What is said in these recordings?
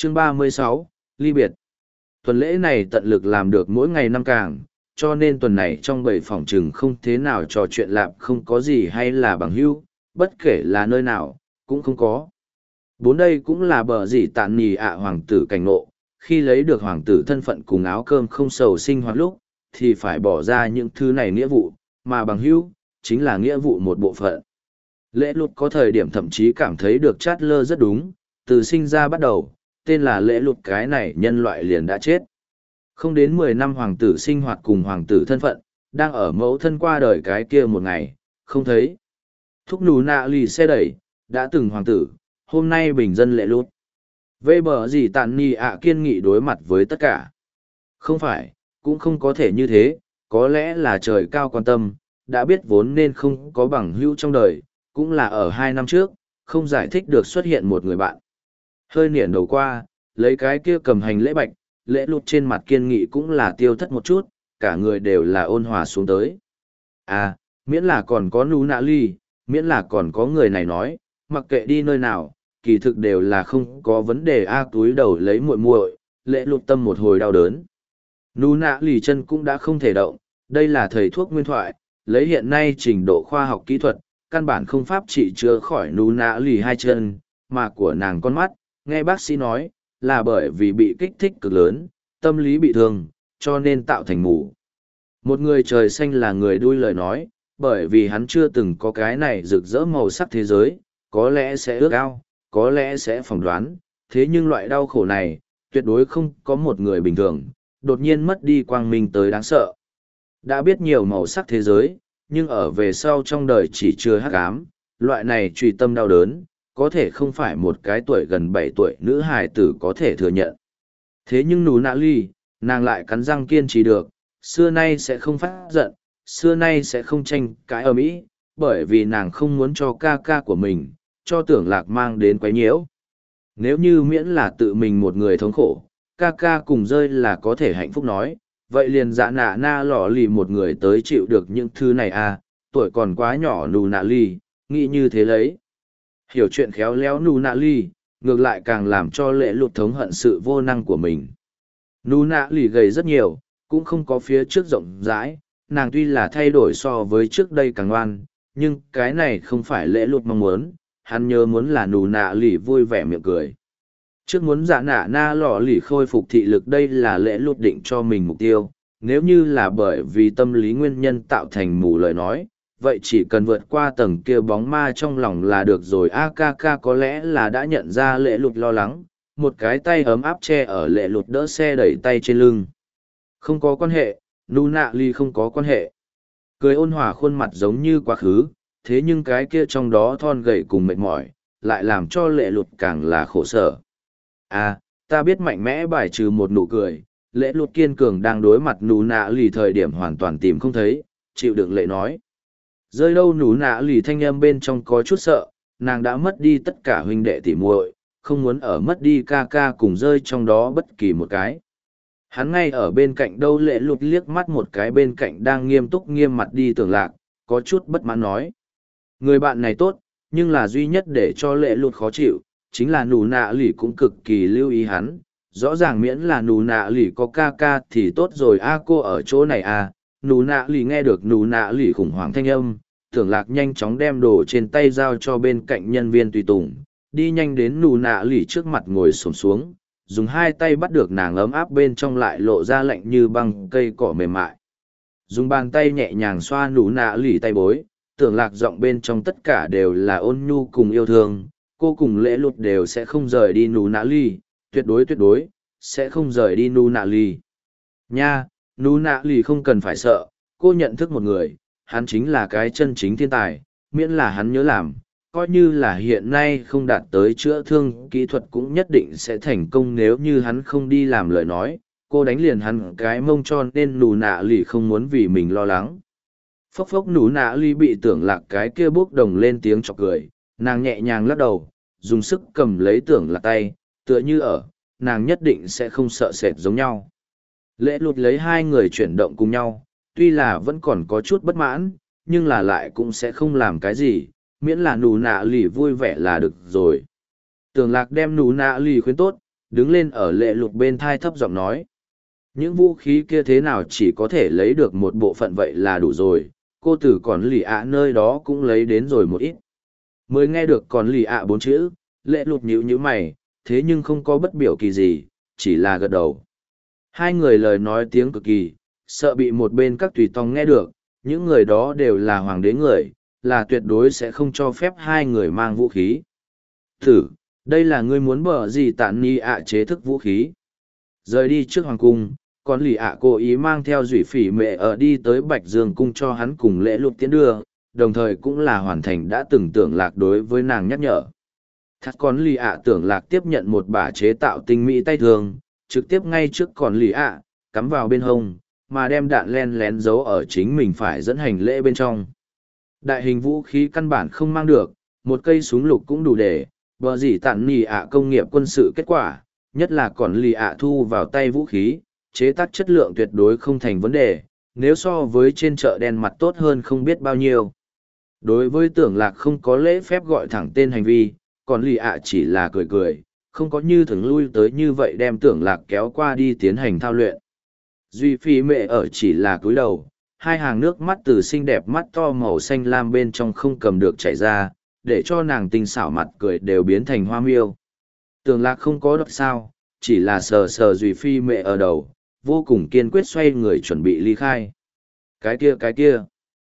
Chương 36, ly biệt. Tuần lễ này tận lực làm được mỗi ngày năm càng, cho nên tuần này trong 7 phòng trừng không thế nào trò chuyện lạp không có gì hay là bằng hữu, bất kể là nơi nào, cũng không có. Bốn đây cũng là bờ gì tạn nì hoàng tử cảnh ngộ, khi lấy được hoàng tử thân phận cùng áo cơm không sầu sinh hoạt lúc, thì phải bỏ ra những thứ này nghĩa vụ, mà bằng hữu, chính là nghĩa vụ một bộ phận. Lễ lụt có thời điểm thậm chí cảm thấy được chát lơ rất đúng, từ sinh ra bắt đầu, tên là lễ lụt cái này nhân loại liền đã chết. Không đến 10 năm hoàng tử sinh hoạt cùng hoàng tử thân phận, đang ở mẫu thân qua đời cái kia một ngày, không thấy. Thúc nù nạ lì xe đẩy, đã từng hoàng tử, hôm nay bình dân lễ lụt. Vê bờ gì tàn nì kiên nghị đối mặt với tất cả. Không phải, cũng không có thể như thế, có lẽ là trời cao quan tâm, đã biết vốn nên không có bằng hữu trong đời, cũng là ở 2 năm trước, không giải thích được xuất hiện một người bạn. Hơi niển đầu qua, lấy cái kia cầm hành lễ bạch, lễ lụt trên mặt kiên nghị cũng là tiêu thất một chút, cả người đều là ôn hòa xuống tới. À, miễn là còn có nú nạ ly, miễn là còn có người này nói, mặc kệ đi nơi nào, kỳ thực đều là không có vấn đề túi đầu lấy muội muội, lễ lụt tâm một hồi đau đớn. Nú nạ ly chân cũng đã không thể động, đây là thầy thuốc nguyên thoại, lấy hiện nay trình độ khoa học kỹ thuật, căn bản không pháp trị chữa khỏi nú nạ ly hai chân, mà của nàng con mắt, nghe bác sĩ nói, là bởi vì bị kích thích cực lớn, tâm lý bị thương, cho nên tạo thành mù. Một người trời xanh là người đuôi lời nói, bởi vì hắn chưa từng có cái này rực rỡ màu sắc thế giới, có lẽ sẽ ước ao, có lẽ sẽ phỏng đoán, thế nhưng loại đau khổ này, tuyệt đối không có một người bình thường, đột nhiên mất đi quang minh tới đáng sợ. Đã biết nhiều màu sắc thế giới, nhưng ở về sau trong đời chỉ chưa hắc ám, loại này truy tâm đau đớn, có thể không phải một cái tuổi gần 7 tuổi nữ hài tử có thể thừa nhận. Thế nhưng nú nạ ly, nàng lại cắn răng kiên trì được, xưa nay sẽ không phát giận, xưa nay sẽ không tranh cãi ầm ĩ, bởi vì nàng không muốn cho ca ca của mình, cho tưởng lạc mang đến quấy nhiễu. Nếu như miễn là tự mình một người thống khổ, ca ca cùng rơi là có thể hạnh phúc nói, vậy liền dạ nạ na lọ lì một người tới chịu được những thứ này tuổi còn quá nhỏ nú nạ ly, nghĩ như thế lấy. Hiểu chuyện khéo léo nú nạ ly, ngược lại càng làm cho lễ lụt thống hận sự vô năng của mình. Nú nạ ly gầy rất nhiều, cũng không có phía trước rộng rãi, nàng tuy là thay đổi so với trước đây càng ngoan, nhưng cái này không phải lễ lụt mong muốn, hắn nhớ muốn là nú nạ ly vui vẻ miệng cười. Trước muốn dạ nạ na lọ lì khôi phục thị lực đây là lễ lụt định cho mình mục tiêu, nếu như là bởi vì tâm lý nguyên nhân tạo thành mù lời nói, vậy chỉ cần vượt qua tầng kia bóng ma trong lòng là được rồi. AKK có lẽ là đã nhận ra lễ lụt lo lắng, một cái tay ấm áp che ở lễ lụt đỡ xe đẩy tay trên lưng. Không có quan hệ, nú nạ ly không có quan hệ. Cười ôn hòa khuôn mặt giống như quá khứ, thế nhưng cái kia trong đó thon gầy cùng mệt mỏi, lại làm cho lễ lụt càng là khổ sở. Ta biết mạnh mẽ bài trừ một nụ cười, lễ lụt kiên cường đang đối mặt nú nạ lì thời điểm hoàn toàn tìm không thấy, chịu đựng lệ nói. Rơi đâu nú nạ lì thanh âm bên trong có chút sợ, nàng đã mất đi tất cả huynh đệ tỉ muội, không muốn ở mất đi ca ca cùng rơi trong đó bất kỳ một cái. Hắn ngay ở bên cạnh đâu lễ lụt liếc mắt một cái bên cạnh đang nghiêm túc nghiêm mặt đi tưởng lạc, có chút bất mãn nói. Người bạn này tốt, nhưng là duy nhất để cho lễ lụt khó chịu, chính là nụ nạ lì cũng cực kỳ lưu ý hắn. Rõ ràng miễn là nụ nạ lì có ca ca thì tốt rồi cô ở chỗ này nụ nạ lì nghe được nụ nạ lì khủng hoảng thanh âm, tưởng lạc nhanh chóng đem đồ trên tay giao cho bên cạnh nhân viên tùy tùng, đi nhanh đến nụ nạ lì trước mặt ngồi xổm xuống, dùng hai tay bắt được nàng ấm áp bên trong lại lộ ra lạnh như băng cây cỏ mềm mại. Dùng bàn tay nhẹ nhàng xoa nụ nạ lì tay bối, tưởng lạc giọng bên trong tất cả đều là ôn nhu cùng yêu thương, cô cùng lễ lụt đều sẽ không rời đi nụ nạ lì, tuyệt đối, sẽ không rời đi nụ nạ lì. Nha, nụ nạ lì không cần phải sợ, cô nhận thức một người, hắn chính là cái chân chính thiên tài, miễn là hắn nhớ làm, coi như là hiện nay không đạt tới chữa thương kỹ thuật cũng nhất định sẽ thành công nếu như hắn không đi làm lời nói, cô đánh liền hắn cái mông cho nên nụ nạ lì không muốn vì mình lo lắng. Phốc phốc nụ nạ lì bị tưởng lạc cái kia bốc đồng lên tiếng chọc cười, nàng nhẹ nhàng lắc đầu, dùng sức cầm lấy tưởng lạc tay, tựa như nàng nhất định sẽ không sợ sệt giống nhau. Lễ lụt lấy hai người chuyển động cùng nhau, tuy là vẫn còn có chút bất mãn, nhưng là lại cũng sẽ không làm cái gì, miễn là nụ nạ lì vui vẻ là được rồi. Tưởng lạc đem nụ nạ lì khuyến tốt, đứng lên ở lệ lục bên thai thấp giọng nói. Những vũ khí kia thế nào chỉ có thể lấy được một bộ phận vậy là đủ rồi, cô tử còn lì ạ nơi đó cũng lấy đến rồi một ít. Mới nghe được còn lì ạ bốn chữ, lệ lục nhíu nhíu mày, thế nhưng không có bất biểu kỳ gì, chỉ là gật đầu. Hai người lời nói tiếng cực kỳ, sợ bị một bên các tùy tòng nghe được, những người đó đều là hoàng đế người, là tuyệt đối sẽ không cho phép hai người mang vũ khí. Thử, đây là ngươi muốn bở gì tản ni ạ chế thức vũ khí. Rời đi trước hoàng cung, còn lì ạ cố ý mang theo dủy phỉ mẹ ở đi tới Bạch Dương cung cho hắn cùng lễ lục tiến đưa, đồng thời cũng là hoàn thành đã từng tưởng lạc đối với nàng nhắc nhở. Thật còn lì ạ tưởng lạc tiếp nhận một bả chế tạo tinh mỹ tay thường, trực tiếp ngay trước còn lì ạ, cắm vào bên hông, mà đem đạn len lén giấu ở chính mình phải dẫn hành lễ bên trong. Đại hình vũ khí căn bản không mang được, một cây súng lục cũng đủ để, bờ gì tản nì ạ công nghiệp quân sự kết quả, nhất là còn lì ạ thu vào tay vũ khí, chế tác chất lượng tuyệt đối không thành vấn đề, nếu so với trên chợ đen mặt tốt hơn không biết bao nhiêu. Đối với tưởng lạc không có lễ phép gọi thẳng tên hành vi, còn lì ạ chỉ là cười cười, không có như thường lui tới như vậy đem tưởng lạc kéo qua đi tiến hành thao luyện. Duy phi mẹ ở chỉ là cúi đầu, hai hàng nước mắt từ xinh đẹp mắt to màu xanh lam bên trong không cầm được chảy ra, để cho nàng tinh xảo mặt cười đều biến thành hoa miêu. Tưởng lạc không có đọc sao, chỉ là sờ sờ Duy phi mẹ ở đầu, vô cùng kiên quyết xoay người chuẩn bị ly khai. Cái kia,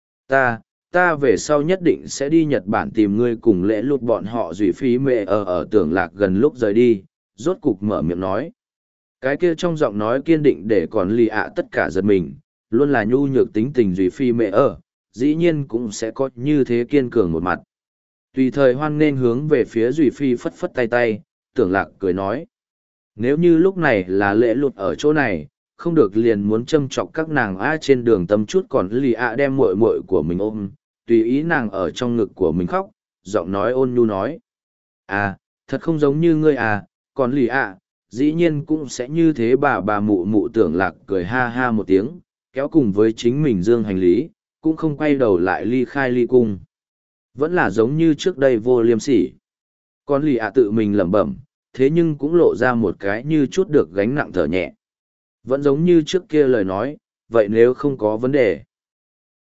ta về sau nhất định sẽ đi Nhật Bản tìm ngươi cùng lễ lụt bọn họ. Duy phi mẹ ở tưởng lạc gần lúc rời đi, rốt cục mở miệng nói. Cái kia trong giọng nói kiên định để còn lì ạ tất cả giật mình, luôn là nhu nhược tính tình Duy phi mẹ dĩ nhiên cũng sẽ có như thế kiên cường một mặt. Tùy thời hoan nên hướng về phía Duy phi phất phất tay, tưởng lạc cười nói. Nếu như lúc này là lễ lụt ở chỗ này, không được liền muốn châm chọc các nàng trên đường tâm chút còn lì ạ đem muội muội của mình ôm, tùy ý nàng ở trong ngực của mình khóc, giọng nói ôn nhu nói. Thật không giống như ngươi còn lì ạ, dĩ nhiên cũng sẽ như thế. Bà mụ mụ tưởng lạc cười ha ha một tiếng, kéo cùng với chính mình dương hành lý, cũng không quay đầu lại ly khai ly cung. Vẫn là giống như trước đây vô liêm sỉ. Còn lì ạ tự mình lẩm bẩm, thế nhưng cũng lộ ra một cái như chút được gánh nặng thở nhẹ. Vẫn giống như trước kia lời nói, vậy nếu không có vấn đề.